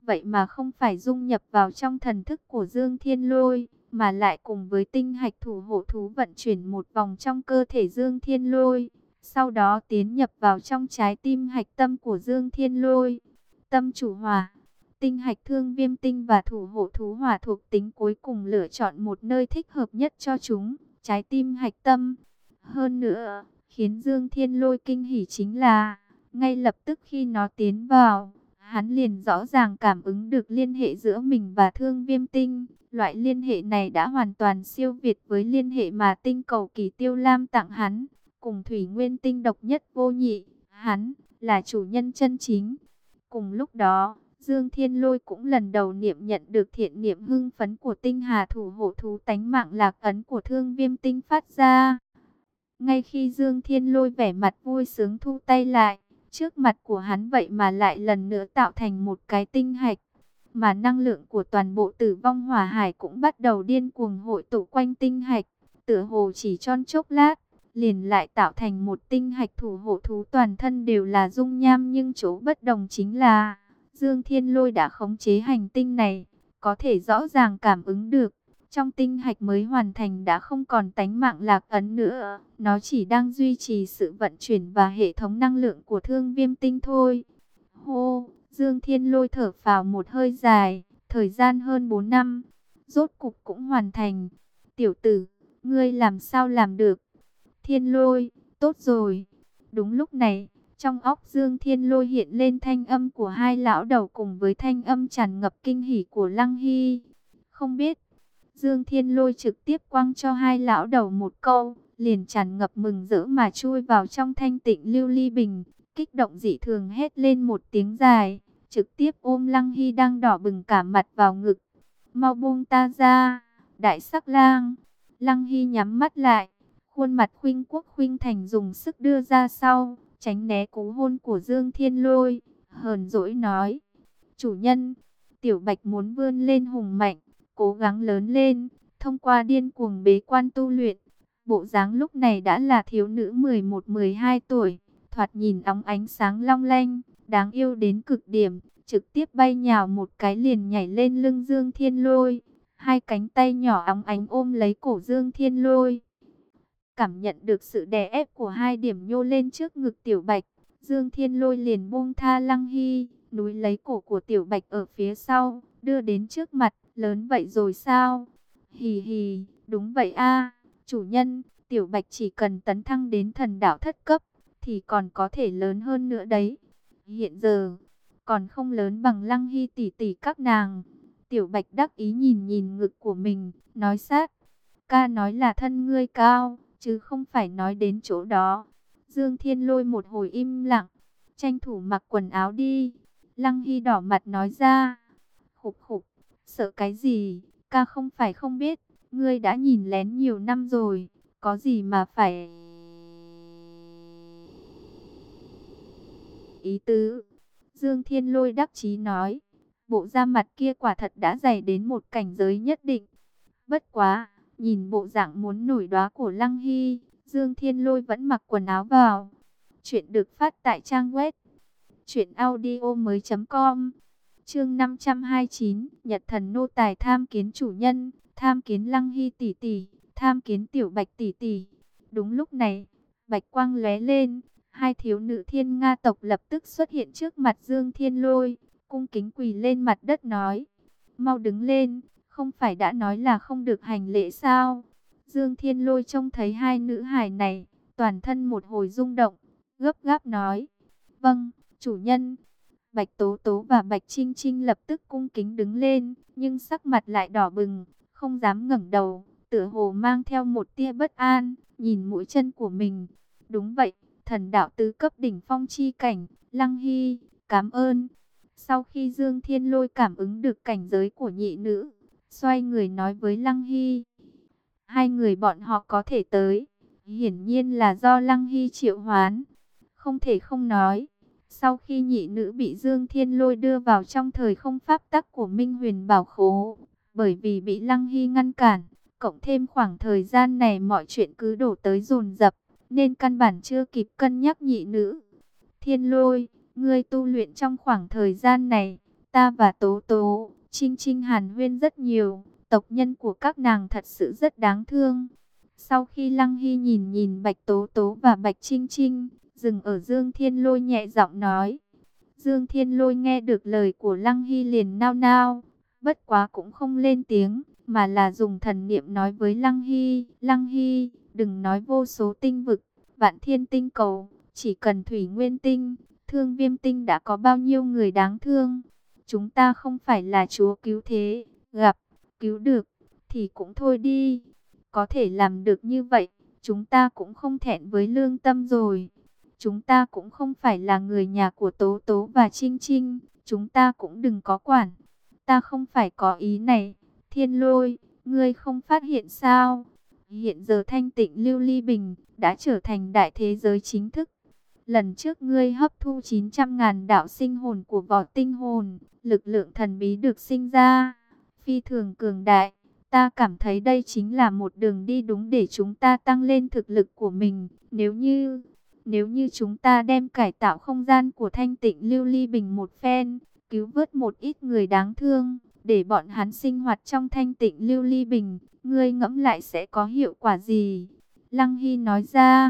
vậy mà không phải dung nhập vào trong thần thức của Dương Thiên Lôi, mà lại cùng với tinh hạch thủ hộ thú vận chuyển một vòng trong cơ thể Dương Thiên Lôi, sau đó tiến nhập vào trong trái tim hạch tâm của Dương Thiên Lôi. Tâm chủ hỏa, tinh hạch thương viêm tinh và thủ hộ thú hỏa thuộc tính cuối cùng lựa chọn một nơi thích hợp nhất cho chúng, trái tim hạch tâm. Hơn nữa, khiến Dương Thiên Lôi kinh hỉ chính là, ngay lập tức khi nó tiến vào, hắn liền rõ ràng cảm ứng được liên hệ giữa mình và thương viêm tinh. Loại liên hệ này đã hoàn toàn siêu việt với liên hệ mà tinh cầu Kỳ Tiêu Lam tặng hắn. Cùng thủy nguyên tinh độc nhất vô nhị, hắn là chủ nhân chân chính. Cùng lúc đó, Dương Thiên Lôi cũng lần đầu niệm nhận được thiện niệm hưng phấn của tinh hà thủ hộ thú tánh mạng lạc ấn của thương viêm tinh phát ra. Ngay khi Dương Thiên Lôi vẻ mặt vui sướng thu tay lại, trước mặt của hắn vậy mà lại lần nữa tạo thành một cái tinh hạch. Mà năng lượng của toàn bộ Tử Vong Hỏa Hải cũng bắt đầu điên cuồng hội tụ quanh tinh hạch. Tựa hồ chỉ trong chốc lát, liền lại tạo thành một tinh hạch thủ hộ thú toàn thân đều là dung nham, nhưng chỗ bất đồng chính là Dương Thiên Lôi đã khống chế hành tinh này, có thể rõ ràng cảm ứng được. Trong tinh hạch mới hoàn thành đã không còn tánh mạng lạc ấn nữa, nó chỉ đang duy trì sự vận chuyển và hệ thống năng lượng của thương viêm tinh thôi. Hô, Dương Thiên Lôi thở phào một hơi dài, thời gian hơn bốn năm, rốt cục cũng hoàn thành. Tiểu tử, ngươi làm sao làm được? Thiên Lôi, tốt rồi. Đúng lúc này, trong óc Dương Thiên Lôi hiện lên thanh âm của hai lão đầu cùng với thanh âm tràn ngập kinh hỉ của Lăng Hy. Không biết, Dương Thiên Lôi trực tiếp quăng cho hai lão đầu một câu, liền tràn ngập mừng rỡ mà chui vào trong thanh tịnh lưu ly bình, kích động dị thường hét lên một tiếng dài, trực tiếp ôm Lăng Hy đang đỏ bừng cả mặt vào ngực. Mau buông ta ra, đại sắc lang. Lăng Hy nhắm mắt lại, khuôn mặt khuynh quốc khuynh thành dùng sức đưa ra sau, tránh né cú hôn của Dương Thiên Lôi, hờn dỗi nói: chủ nhân, tiểu bạch muốn vươn lên hùng mạnh, cố gắng lớn lên, thông qua điên cuồng bế quan tu luyện. Bộ dáng lúc này đã là thiếu nữ mười một mười hai tuổi, thoạt nhìn óng ánh sáng long lanh, đáng yêu đến cực điểm, trực tiếp bay nhào một cái liền nhảy lên lưng Dương Thiên Lôi, hai cánh tay nhỏ óng ánh ôm lấy cổ Dương Thiên Lôi. Cảm nhận được sự đè ép của hai điểm nhô lên trước ngực tiểu bạch, Dương Thiên Lôi liền buông tha Lăng Hy, núi lấy cổ của tiểu bạch ở phía sau, đưa đến trước mặt. Lớn vậy rồi sao? Hì hì, đúng vậy a, chủ nhân, tiểu bạch chỉ cần tấn thăng đến thần đạo thất cấp, thì còn có thể lớn hơn nữa đấy. Hiện giờ, còn không lớn bằng Lăng Hy tỷ tỷ các nàng. Tiểu bạch đắc ý nhìn nhìn ngực của mình, nói sát: ca nói là thân ngươi cao, chứ không phải nói đến chỗ đó. Dương Thiên Lôi một hồi im lặng, tranh thủ mặc quần áo đi. Lăng Hy đỏ mặt nói ra: khục khục, sợ cái gì, ca không phải không biết, ngươi đã nhìn lén nhiều năm rồi, có gì mà phải ý tứ. Dương Thiên Lôi đắc chí nói, bộ da mặt kia quả thật đã dày đến một cảnh giới nhất định. Bất quá, nhìn bộ dạng muốn nổi đóa của Lăng Hy, Dương Thiên Lôi vẫn mặc quần áo vào. Chuyện được phát tại trang web truyện audio mới chấm com. Chương năm trăm hai mươi chín, Nhật Thần nô tài tham kiến chủ nhân, tham kiến Lăng Hy tỷ tỷ, tham kiến tiểu bạch tỷ tỷ. Đúng lúc này, bạch quang lóe lên, hai thiếu nữ Thiên Nga tộc lập tức xuất hiện trước mặt Dương Thiên Lôi, cung kính quỳ lên mặt đất nói: mau đứng lên, không phải đã nói là không được hành lễ sao? Dương Thiên Lôi trông thấy hai nữ hài này, toàn thân một hồi rung động, gấp gáp nói: vâng, chủ nhân. Bạch Tố Tố và Bạch Trinh Trinh lập tức cung kính đứng lên, nhưng sắc mặt lại đỏ bừng, không dám ngẩng đầu, tựa hồ mang theo một tia bất an, nhìn mũi chân của mình. Đúng vậy, thần đạo tứ cấp đỉnh phong chi cảnh, Lăng Hy, cảm ơn. Sau khi Dương Thiên Lôi cảm ứng được cảnh giới của nhị nữ, xoay người nói với Lăng Hy: hai người bọn họ có thể tới, hiển nhiên là do Lăng Hy triệu hoán. Không thể không nói, sau khi nhị nữ bị Dương Thiên Lôi đưa vào trong thời không pháp tắc của Minh Huyền Bảo Khố, bởi vì bị Lăng Hy ngăn cản, cộng thêm khoảng thời gian này mọi chuyện cứ đổ tới dồn dập, nên căn bản chưa kịp cân nhắc nhị nữ. Thiên Lôi, ngươi tu luyện trong khoảng thời gian này, ta và Tố Tố, Trinh Trinh hàn huyên rất nhiều, tộc nhân của các nàng thật sự rất đáng thương. Sau khi Lăng Hy nhìn nhìn Bạch Tố Tố và Bạch Trinh Trinh, dừng ở Dương Thiên Lôi nhẹ giọng nói. Dương Thiên Lôi nghe được lời của Lăng Hy liền nao nao, bất quá cũng không lên tiếng, mà là dùng thần niệm nói với Lăng Hy. Lăng Hy, đừng nói vô số tinh vực, vạn thiên tinh cầu, chỉ cần thủy nguyên tinh, thương viêm tinh đã có bao nhiêu người đáng thương. Chúng ta không phải là chúa cứu thế, gặp, cứu được, thì cũng thôi đi. Có thể làm được như vậy, chúng ta cũng không thẹn với lương tâm rồi. Chúng ta cũng không phải là người nhà của Tố Tố và Trinh Trinh, chúng ta cũng đừng có quản. Ta không phải có ý này, Thiên Lôi, ngươi không phát hiện sao? Hiện giờ thanh tịnh Lưu Ly Bình đã trở thành đại thế giới chính thức. Lần trước ngươi hấp thu chín trăm ngàn đạo sinh hồn của vỏ tinh hồn, lực lượng thần bí được sinh ra, phi thường cường đại. Ta cảm thấy đây chính là một đường đi đúng để chúng ta tăng lên thực lực của mình. Nếu như, nếu như chúng ta đem cải tạo không gian của thanh tịnh Lưu Ly Bình một phen, cứu vớt một ít người đáng thương, để bọn hắn sinh hoạt trong thanh tịnh Lưu Ly Bình, ngươi ngẫm lại sẽ có hiệu quả gì? Lăng Hy nói ra,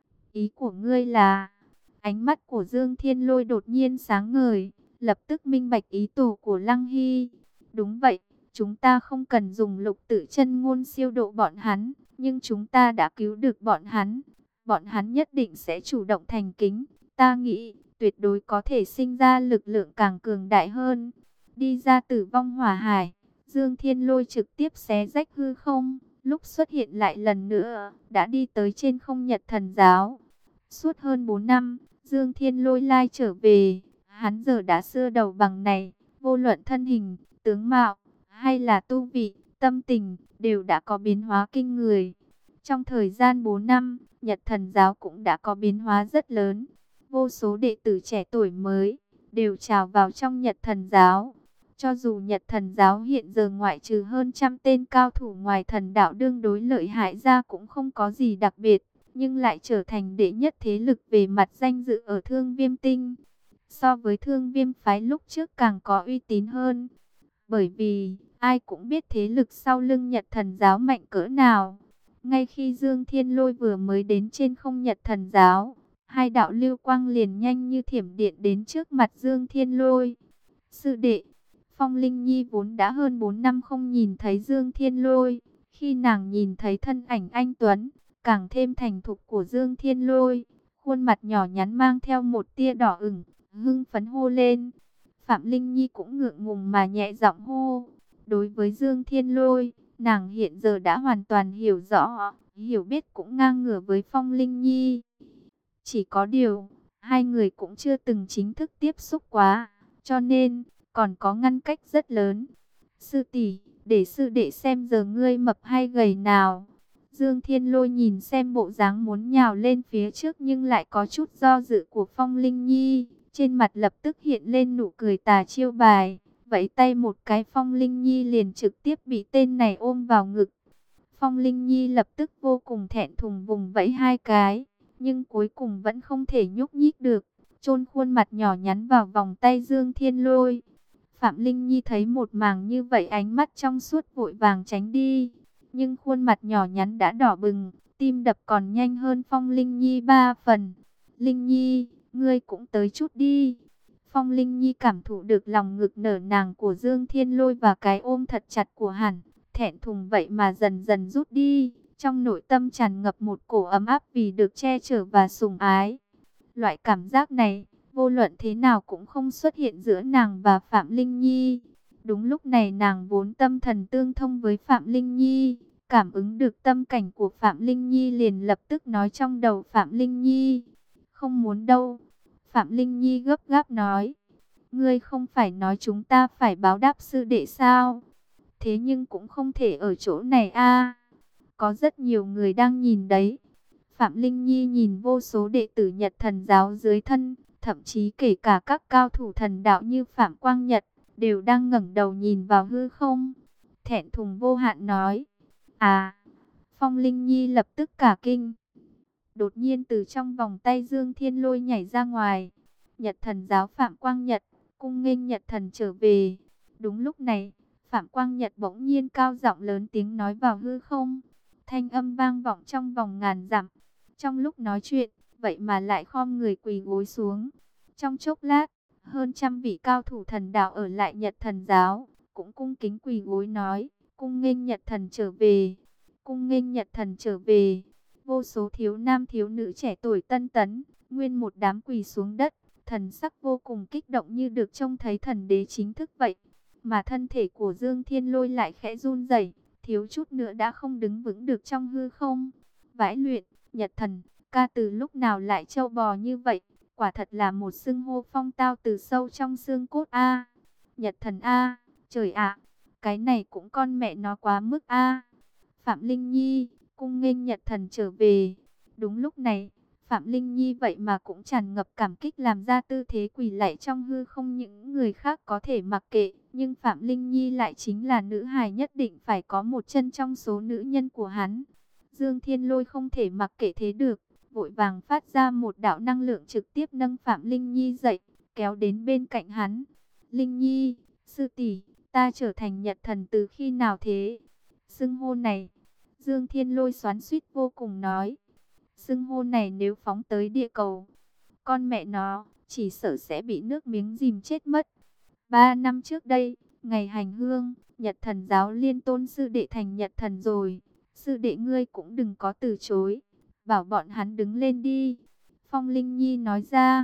ý của ngươi là... Ánh mắt của Dương Thiên Lôi đột nhiên sáng ngời, lập tức minh bạch ý đồ của Lăng Hy. Đúng vậy, chúng ta không cần dùng lục tự chân ngôn siêu độ bọn hắn, nhưng chúng ta đã cứu được bọn hắn. Bọn hắn nhất định sẽ chủ động thành kính, ta nghĩ tuyệt đối có thể sinh ra lực lượng càng cường đại hơn. Đi ra Tử Vong Hỏa Hải, Dương Thiên Lôi trực tiếp xé rách hư không, lúc xuất hiện lại lần nữa, đã đi tới trên không Nhật Thần Giáo. Suốt hơn bốn năm, Dương Thiên Lôi lai trở về, hắn giờ đã xưa đầu bằng này, vô luận thân hình, tướng mạo, hay là tu vị, tâm tình, đều đã có biến hóa kinh người. Trong thời gian bốn năm, Nhật Thần Giáo cũng đã có biến hóa rất lớn. Vô số đệ tử trẻ tuổi mới, đều trào vào trong Nhật Thần Giáo. Cho dù Nhật Thần Giáo hiện giờ ngoại trừ hơn trăm tên cao thủ ngoài thần đạo đương đối lợi hại ra cũng không có gì đặc biệt, nhưng lại trở thành đệ nhất thế lực về mặt danh dự ở Thương Viêm Tinh. So với Thương Viêm phái lúc trước càng có uy tín hơn. Bởi vì, ai cũng biết thế lực sau lưng Nhật Thần Giáo mạnh cỡ nào. Ngay khi Dương Thiên Lôi vừa mới đến trên không Nhật Thần Giáo, hai đạo lưu quang liền nhanh như thiểm điện đến trước mặt Dương Thiên Lôi. Sư đệ, Phong Linh Nhi vốn đã hơn bốn năm không nhìn thấy Dương Thiên Lôi. Khi nàng nhìn thấy thân ảnh anh Tuấn, càng thêm thành thục của Dương Thiên Lôi, khuôn mặt nhỏ nhắn mang theo một tia đỏ ửng, hưng phấn hô lên. Phạm Linh Nhi cũng ngượng ngùng mà nhẹ giọng hô. Đối với Dương Thiên Lôi, nàng hiện giờ đã hoàn toàn hiểu rõ, hiểu biết cũng ngang ngửa với Phong Linh Nhi. Chỉ có điều, hai người cũng chưa từng chính thức tiếp xúc quá, cho nên còn có ngăn cách rất lớn. Sư tỷ, để sư đệ xem giờ ngươi mập hay gầy nào. Dương Thiên Lôi nhìn xem bộ dáng muốn nhào lên phía trước nhưng lại có chút do dự của Phong Linh Nhi, trên mặt lập tức hiện lên nụ cười tà chiêu bài, vẫy tay một cái Phong Linh Nhi liền trực tiếp bị tên này ôm vào ngực. Phong Linh Nhi lập tức vô cùng thẹn thùng vùng vẫy hai cái, nhưng cuối cùng vẫn không thể nhúc nhích được, chôn khuôn mặt nhỏ nhắn vào vòng tay Dương Thiên Lôi. Phạm Linh Nhi thấy một màn như vậy ánh mắt trong suốt vội vàng tránh đi, nhưng khuôn mặt nhỏ nhắn đã đỏ bừng, tim đập còn nhanh hơn Phong Linh Nhi ba phần. Linh Nhi, ngươi cũng tới chút đi. Phong Linh Nhi cảm thụ được lòng ngực nở nàng của Dương Thiên Lôi và cái ôm thật chặt của hắn, thẹn thùng vậy mà dần dần rút đi, trong nội tâm tràn ngập một cổ ấm áp vì được che chở và sủng ái. Loại cảm giác này, vô luận thế nào cũng không xuất hiện giữa nàng và Phạm Linh Nhi. Đúng lúc này nàng vốn tâm thần tương thông với Phạm Linh Nhi, cảm ứng được tâm cảnh của Phạm Linh Nhi liền lập tức nói trong đầu Phạm Linh Nhi. Không muốn đâu. Phạm Linh Nhi gấp gáp nói. Ngươi không phải nói chúng ta phải báo đáp sư đệ sao? Thế nhưng cũng không thể ở chỗ này a. Có rất nhiều người đang nhìn đấy. Phạm Linh Nhi nhìn vô số đệ tử Nhật Thần Giáo dưới thân, thậm chí kể cả các cao thủ thần đạo như Phạm Quang Nhật, đều đang ngẩng đầu nhìn vào hư không. Thẹn thùng vô hạn nói. À, Phong Linh Nhi lập tức cả kinh. Đột nhiên từ trong vòng tay Dương Thiên Lôi nhảy ra ngoài. Nhật Thần Giáo Phạm Quang Nhật, cung nghênh Nhật thần trở về. Đúng lúc này, Phạm Quang Nhật bỗng nhiên cao giọng lớn tiếng nói vào hư không. Thanh âm vang vọng trong vòng ngàn dặm. Trong lúc nói chuyện, vậy mà lại khom người quỳ gối xuống. Trong chốc lát, hơn trăm vị cao thủ thần đạo ở lại Nhật thần giáo, cũng cung kính quỳ gối nói, cung nghênh Nhật thần trở về, cung nghênh Nhật thần trở về. Vô số thiếu nam thiếu nữ trẻ tuổi tân tấn, nguyên một đám quỳ xuống đất, thần sắc vô cùng kích động như được trông thấy thần đế chính thức vậy. Mà thân thể của Dương Thiên Lôi lại khẽ run rẩy, thiếu chút nữa đã không đứng vững được trong hư không. Vãi luyện, Nhật thần, ca từ lúc nào lại trâu bò như vậy? Quả thật là một xưng hô phong tao từ sâu trong xương cốt a. Nhật thần a, trời ạ, cái này cũng con mẹ nó quá mức a. Phạm Linh Nhi, cung nghênh Nhật thần trở về. Đúng lúc này, Phạm Linh Nhi vậy mà cũng tràn ngập cảm kích làm ra tư thế quỳ lạy trong hư không. Những người khác có thể mặc kệ, nhưng Phạm Linh Nhi lại chính là nữ hài nhất định phải có một chân trong số nữ nhân của hắn. Dương Thiên Lôi không thể mặc kệ thế được, vội vàng phát ra một đạo năng lượng trực tiếp nâng Phạm Linh Nhi dậy, kéo đến bên cạnh hắn. Linh Nhi, sư tỷ, ta trở thành Nhật thần từ khi nào thế? Xưng hô này, Dương Thiên Lôi xoắn xuýt vô cùng nói. Xưng hô này nếu phóng tới địa cầu, con mẹ nó, chỉ sợ sẽ bị nước miếng dìm chết mất. Ba năm trước đây, ngày hành hương, Nhật thần giáo liên tôn sư đệ thành Nhật thần rồi. Sư đệ ngươi cũng đừng có từ chối, bảo bọn hắn đứng lên đi. Phong Linh Nhi nói ra.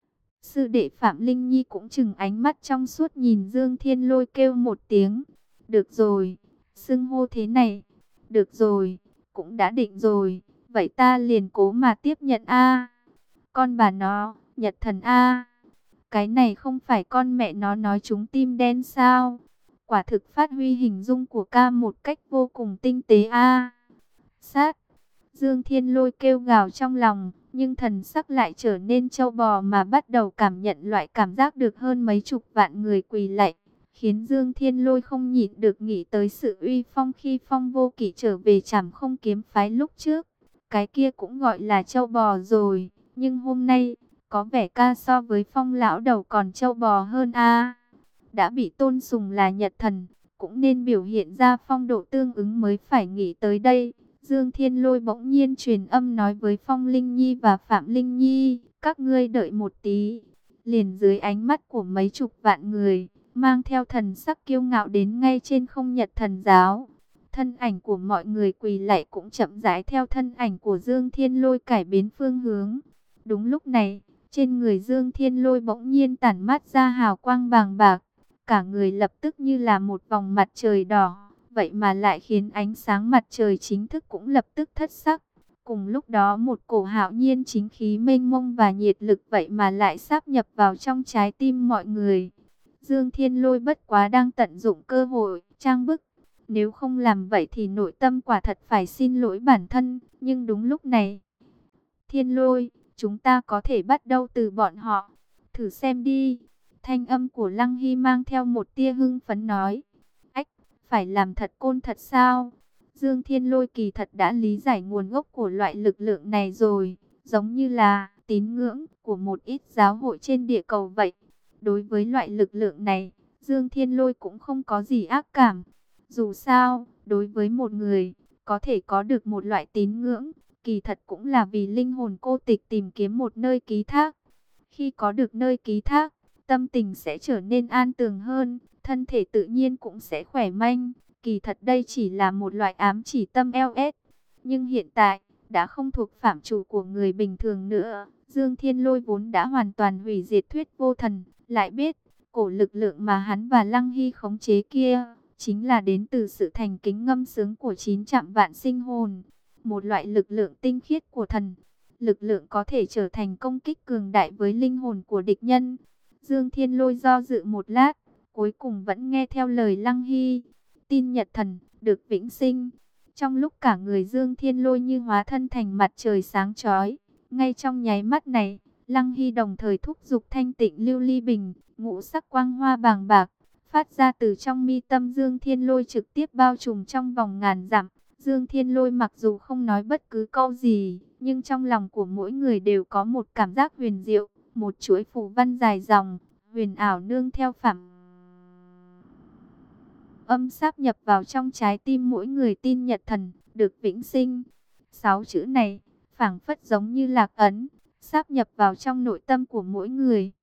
Sư đệ Phạm Linh Nhi cũng chừng ánh mắt trong suốt nhìn Dương Thiên Lôi kêu một tiếng. Được rồi, xưng hô thế này. Được rồi, cũng đã định rồi. Vậy ta liền cố mà tiếp nhận a. Con bà nó, Nhật thần a. Cái này không phải con mẹ nó nói trúng tim đen sao? Quả thực phát huy hình dung của ca một cách vô cùng tinh tế a. Sát. Dương Thiên Lôi kêu gào trong lòng, nhưng thần sắc lại trở nên trâu bò mà bắt đầu cảm nhận loại cảm giác được hơn mấy chục vạn người quỳ lạy, khiến Dương Thiên Lôi không nhịn được nghĩ tới sự uy phong khi Phong Vô Kỵ trở về Trảm Không kiếm phái lúc trước. Cái kia cũng gọi là trâu bò rồi, nhưng hôm nay có vẻ ca so với Phong lão đầu còn trâu bò hơn a. Đã bị tôn sùng là Nhật thần, cũng nên biểu hiện ra phong độ tương ứng mới phải nghĩ tới đây. Dương Thiên Lôi bỗng nhiên truyền âm nói với Phong Linh Nhi và Phạm Linh Nhi, các ngươi đợi một tí. Liền dưới ánh mắt của mấy chục vạn người, mang theo thần sắc kiêu ngạo đến ngay trên không Nhật thần giáo. Thân ảnh của mọi người quỳ lạy cũng chậm rãi theo thân ảnh của Dương Thiên Lôi cải biến phương hướng. Đúng lúc này, trên người Dương Thiên Lôi bỗng nhiên tản mát ra hào quang bàng bạc, cả người lập tức như là một vòng mặt trời đỏ. Vậy mà lại khiến ánh sáng mặt trời chính thức cũng lập tức thất sắc. Cùng lúc đó một cổ hạo nhiên chính khí mênh mông và nhiệt lực vậy mà lại sáp nhập vào trong trái tim mọi người. Dương Thiên Lôi bất quá đang tận dụng cơ hội, trang bức. Nếu không làm vậy thì nội tâm quả thật phải xin lỗi bản thân. Nhưng đúng lúc này, Thiên Lôi, chúng ta có thể bắt đầu từ bọn họ. Thử xem đi. Thanh âm của Lăng Hy mang theo một tia hưng phấn nói. Phải làm thật côn thật sao? Dương Thiên Lôi kỳ thật đã lý giải nguồn gốc của loại lực lượng này rồi, giống như là tín ngưỡng của một ít giáo hội trên địa cầu vậy. Đối với loại lực lượng này, Dương Thiên Lôi cũng không có gì ác cảm. Dù sao, đối với một người, có thể có được một loại tín ngưỡng, kỳ thật cũng là vì linh hồn cô tịch tìm kiếm một nơi ký thác. Khi có được nơi ký thác, tâm tình sẽ trở nên an tường hơn, thân thể tự nhiên cũng sẽ khỏe mạnh. Kỳ thật đây chỉ là một loại ám chỉ tâm lờ ét. Nhưng hiện tại, đã không thuộc phạm trù của người bình thường nữa. Dương Thiên Lôi vốn đã hoàn toàn hủy diệt thuyết vô thần. Lại biết, cổ lực lượng mà hắn và Lăng Hy khống chế kia, chính là đến từ sự thành kính ngâm sướng của chín trạm vạn sinh hồn. Một loại lực lượng tinh khiết của thần. Lực lượng có thể trở thành công kích cường đại với linh hồn của địch nhân. Dương Thiên Lôi do dự một lát, cuối cùng vẫn nghe theo lời Lăng Hy, tin Nhật thần, được vĩnh sinh. Trong lúc cả người Dương Thiên Lôi như hóa thân thành mặt trời sáng chói, ngay trong nháy mắt này, Lăng Hy đồng thời thúc giục thanh tịnh lưu ly bình, ngũ sắc quang hoa bàng bạc, phát ra từ trong mi tâm Dương Thiên Lôi trực tiếp bao trùm trong vòng ngàn dặm. Dương Thiên Lôi mặc dù không nói bất cứ câu gì, nhưng trong lòng của mỗi người đều có một cảm giác huyền diệu, một chuỗi phù văn dài dòng, huyền ảo nương theo phẳng âm sáp nhập vào trong trái tim mỗi người tin Nhật thần, được vĩnh sinh. Sáu chữ này, phảng phất giống như lạc ấn, sáp nhập vào trong nội tâm của mỗi người.